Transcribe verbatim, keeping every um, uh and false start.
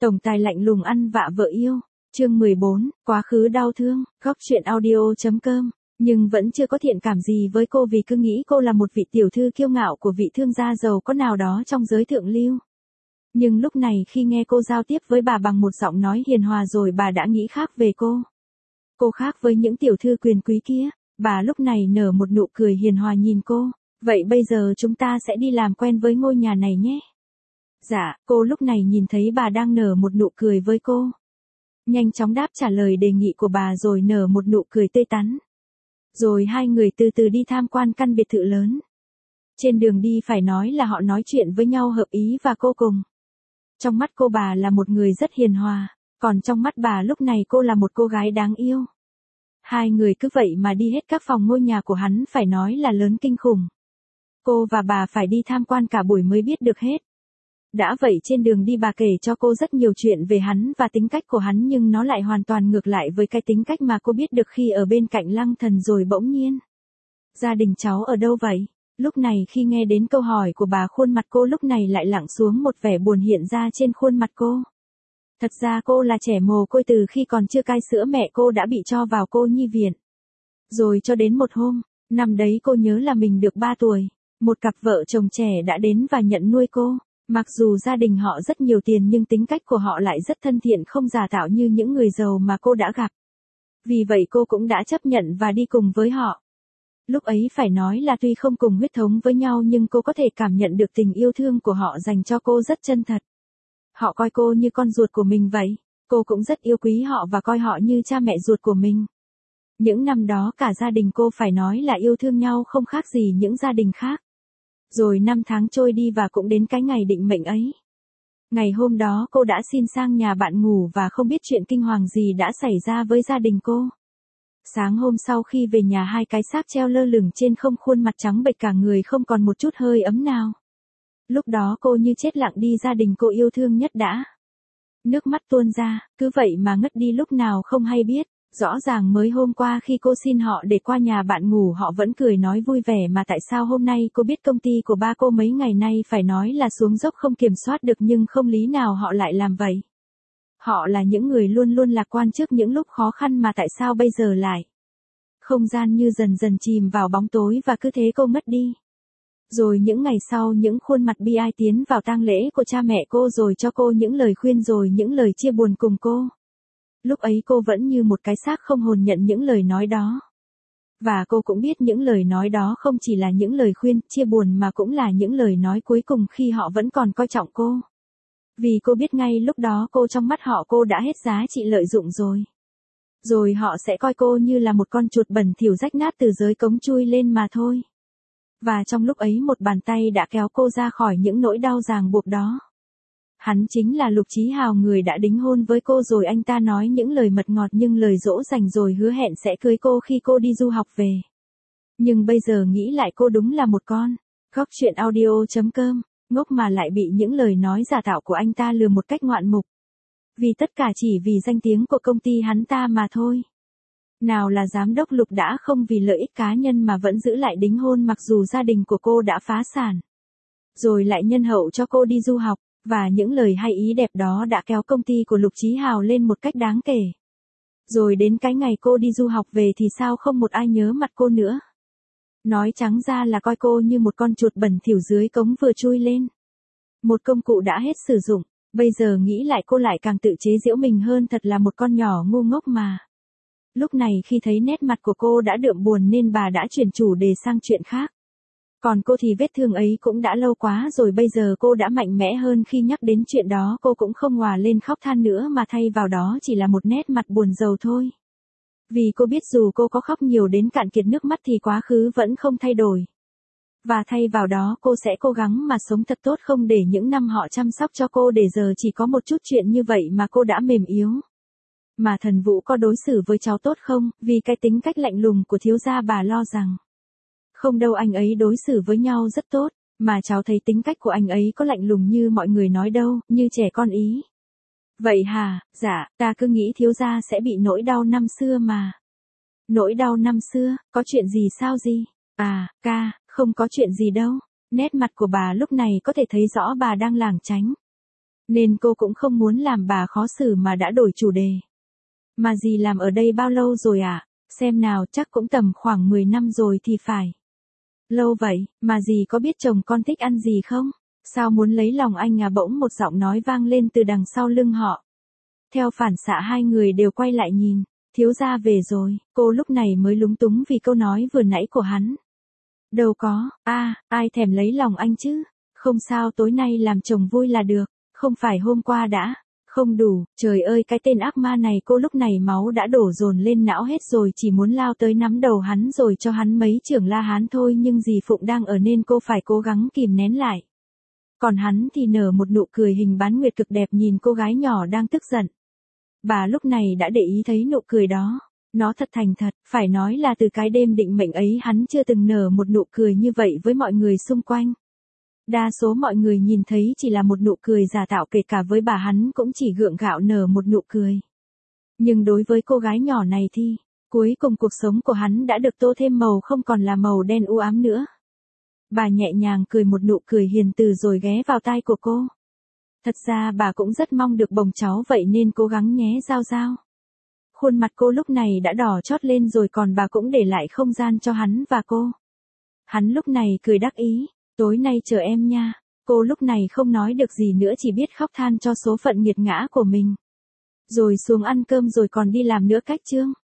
Tổng tài lạnh lùng ăn vạ vợ yêu. Chương mười bốn, quá khứ đau thương, góc truyện audio chấm com. Nhưng vẫn chưa có thiện cảm gì với cô vì cứ nghĩ cô là một vị tiểu thư kiêu ngạo của vị thương gia giàu có nào đó trong giới thượng lưu. Nhưng lúc này khi nghe cô giao tiếp với bà bằng một giọng nói hiền hòa rồi bà đã nghĩ khác về cô. Cô khác với những tiểu thư quyền quý kia, bà lúc này nở một nụ cười hiền hòa nhìn cô. Vậy bây giờ chúng ta sẽ đi làm quen với ngôi nhà này nhé. Dạ, cô lúc này nhìn thấy bà đang nở một nụ cười với cô. Nhanh chóng đáp trả lời đề nghị của bà rồi nở một nụ cười tươi tắn. Rồi hai người từ từ đi tham quan căn biệt thự lớn. Trên đường đi phải nói là họ nói chuyện với nhau hợp ý và cô cùng. Trong mắt cô bà là một người rất hiền hòa, còn trong mắt bà lúc này cô là một cô gái đáng yêu. Hai người cứ vậy mà đi hết các phòng ngôi nhà của hắn phải nói là lớn kinh khủng. Cô và bà phải đi tham quan cả buổi mới biết được hết. Đã vậy trên đường đi bà kể cho cô rất nhiều chuyện về hắn và tính cách của hắn nhưng nó lại hoàn toàn ngược lại với cái tính cách mà cô biết được khi ở bên cạnh Lăng Thần rồi bỗng nhiên. Gia đình cháu ở đâu vậy? Lúc này khi nghe đến câu hỏi của bà khuôn mặt cô lúc này lại lặng xuống một vẻ buồn hiện ra trên khuôn mặt cô. Thật ra cô là trẻ mồ côi từ khi còn chưa cai sữa mẹ cô đã bị cho vào cô nhi viện. Rồi cho đến một hôm, năm đấy cô nhớ là mình được ba tuổi, một cặp vợ chồng trẻ đã đến và nhận nuôi cô. Mặc dù gia đình họ rất nhiều tiền nhưng tính cách của họ lại rất thân thiện không giả tạo như những người giàu mà cô đã gặp. Vì vậy cô cũng đã chấp nhận và đi cùng với họ. Lúc ấy phải nói là tuy không cùng huyết thống với nhau nhưng cô có thể cảm nhận được tình yêu thương của họ dành cho cô rất chân thật. Họ coi cô như con ruột của mình vậy, cô cũng rất yêu quý họ và coi họ như cha mẹ ruột của mình. Những năm đó cả gia đình cô phải nói là yêu thương nhau không khác gì những gia đình khác. Rồi năm tháng trôi đi và cũng đến cái ngày định mệnh ấy. Ngày hôm đó cô đã xin sang nhà bạn ngủ và không biết chuyện kinh hoàng gì đã xảy ra với gia đình cô. Sáng hôm sau khi về nhà hai cái xác treo lơ lửng trên không khuôn mặt trắng bệch cả người không còn một chút hơi ấm nào. Lúc đó cô như chết lặng đi gia đình cô yêu thương nhất đã. Nước mắt tuôn ra, cứ vậy mà ngất đi lúc nào không hay biết. Rõ ràng mới hôm qua khi cô xin họ để qua nhà bạn ngủ họ vẫn cười nói vui vẻ mà tại sao hôm nay cô biết công ty của ba cô mấy ngày nay phải nói là xuống dốc không kiểm soát được nhưng không lý nào họ lại làm vậy. Họ là những người luôn luôn lạc quan trước những lúc khó khăn mà tại sao bây giờ lại. Không gian như dần dần chìm vào bóng tối và cứ thế cô mất đi. Rồi những ngày sau những khuôn mặt bi ai tiến vào tang lễ của cha mẹ cô rồi cho cô những lời khuyên rồi những lời chia buồn cùng cô. Lúc ấy cô vẫn như một cái xác không hồn nhận những lời nói đó. Và cô cũng biết những lời nói đó không chỉ là những lời khuyên, chia buồn mà cũng là những lời nói cuối cùng khi họ vẫn còn coi trọng cô. Vì cô biết ngay lúc đó cô trong mắt họ cô đã hết giá trị lợi dụng rồi. Rồi họ sẽ coi cô như là một con chuột bẩn thỉu rách nát từ dưới cống chui lên mà thôi. Và trong lúc ấy một bàn tay đã kéo cô ra khỏi những nỗi đau ràng buộc đó. Hắn chính là Lục Chí Hào người đã đính hôn với cô rồi anh ta nói những lời mật ngọt nhưng lời dỗ dành rồi hứa hẹn sẽ cưới cô khi cô đi du học về. Nhưng bây giờ nghĩ lại cô đúng là một con. Góc truyện audio chấm com, ngốc mà lại bị những lời nói giả tạo của anh ta lừa một cách ngoạn mục. Vì tất cả chỉ vì danh tiếng của công ty hắn ta mà thôi. Nào là giám đốc Lục đã không vì lợi ích cá nhân mà vẫn giữ lại đính hôn mặc dù gia đình của cô đã phá sản. Rồi lại nhân hậu cho cô đi du học. Và những lời hay ý đẹp đó đã kéo công ty của Lục Chí Hào lên một cách đáng kể. Rồi đến cái ngày cô đi du học về thì sao không một ai nhớ mặt cô nữa. Nói trắng ra là coi cô như một con chuột bẩn thỉu dưới cống vừa chui lên. Một công cụ đã hết sử dụng, bây giờ nghĩ lại cô lại càng tự chế giễu mình hơn thật là một con nhỏ ngu ngốc mà. Lúc này khi thấy nét mặt của cô đã đượm buồn nên bà đã chuyển chủ đề sang chuyện khác. Còn cô thì vết thương ấy cũng đã lâu quá rồi bây giờ cô đã mạnh mẽ hơn khi nhắc đến chuyện đó cô cũng không òa lên khóc than nữa mà thay vào đó chỉ là một nét mặt buồn rầu thôi. Vì cô biết dù cô có khóc nhiều đến cạn kiệt nước mắt thì quá khứ vẫn không thay đổi. Và thay vào đó cô sẽ cố gắng mà sống thật tốt không để những năm họ chăm sóc cho cô để giờ chỉ có một chút chuyện như vậy mà cô đã mềm yếu. Mà thần Vũ có đối xử với cháu tốt không, vì cái tính cách lạnh lùng của thiếu gia bà lo rằng. Không đâu anh ấy đối xử với nhau rất tốt, mà cháu thấy tính cách của anh ấy có lạnh lùng như mọi người nói đâu, như trẻ con ý. Vậy hả, dạ, ta cứ nghĩ thiếu gia sẽ bị nỗi đau năm xưa mà. Nỗi đau năm xưa, có chuyện gì sao gì? À, ca, không có chuyện gì đâu. Nét mặt của bà lúc này có thể thấy rõ bà đang lảng tránh. nên cô cũng không muốn làm bà khó xử mà đã đổi chủ đề. Mà dì làm ở đây bao lâu rồi ạ? À? Xem nào, chắc cũng tầm khoảng mười năm rồi thì phải. Lâu vậy, mà dì có biết chồng con thích ăn gì không? Sao muốn lấy lòng anh à? Bỗng một giọng nói vang lên từ đằng sau lưng họ. Theo phản xạ hai người đều quay lại nhìn, thiếu gia về rồi, cô lúc này mới lúng túng vì câu nói vừa nãy của hắn. Đâu có, a à, ai thèm lấy lòng anh chứ, không sao, tối nay làm chồng vui là được, không phải hôm qua đã, không đủ, trời ơi cái tên ác ma này, cô lúc này máu đã đổ dồn lên não hết rồi, chỉ muốn lao tới nắm đầu hắn rồi cho hắn mấy chưởng la hán thôi, nhưng dì Phụng đang ở nên cô phải cố gắng kìm nén lại. Còn hắn thì nở một nụ cười hình bán nguyệt cực đẹp nhìn cô gái nhỏ đang tức giận. Bà lúc này đã để ý thấy nụ cười đó, nó thật thành thật, phải nói là từ cái đêm định mệnh ấy hắn chưa từng nở một nụ cười như vậy với mọi người xung quanh. Đa số mọi người nhìn thấy chỉ là một nụ cười giả tạo, kể cả với bà hắn cũng chỉ gượng gạo nở một nụ cười. Nhưng đối với cô gái nhỏ này thì, cuối cùng cuộc sống của hắn đã được tô thêm màu, không còn là màu đen u ám nữa. Bà nhẹ nhàng cười một nụ cười hiền từ rồi ghé vào tai của cô. Thật ra bà cũng rất mong được bồng cháu vậy nên cố gắng nhé Giao Giao. Khuôn mặt cô lúc này đã đỏ chót lên rồi, còn bà cũng để lại không gian cho hắn và cô. Hắn lúc này cười đắc ý, tối nay chờ em nha. Cô lúc này không nói được gì nữa, chỉ biết khóc than cho số phận nghiệt ngã của mình. Rồi xuống ăn cơm rồi còn đi làm nữa cách chương.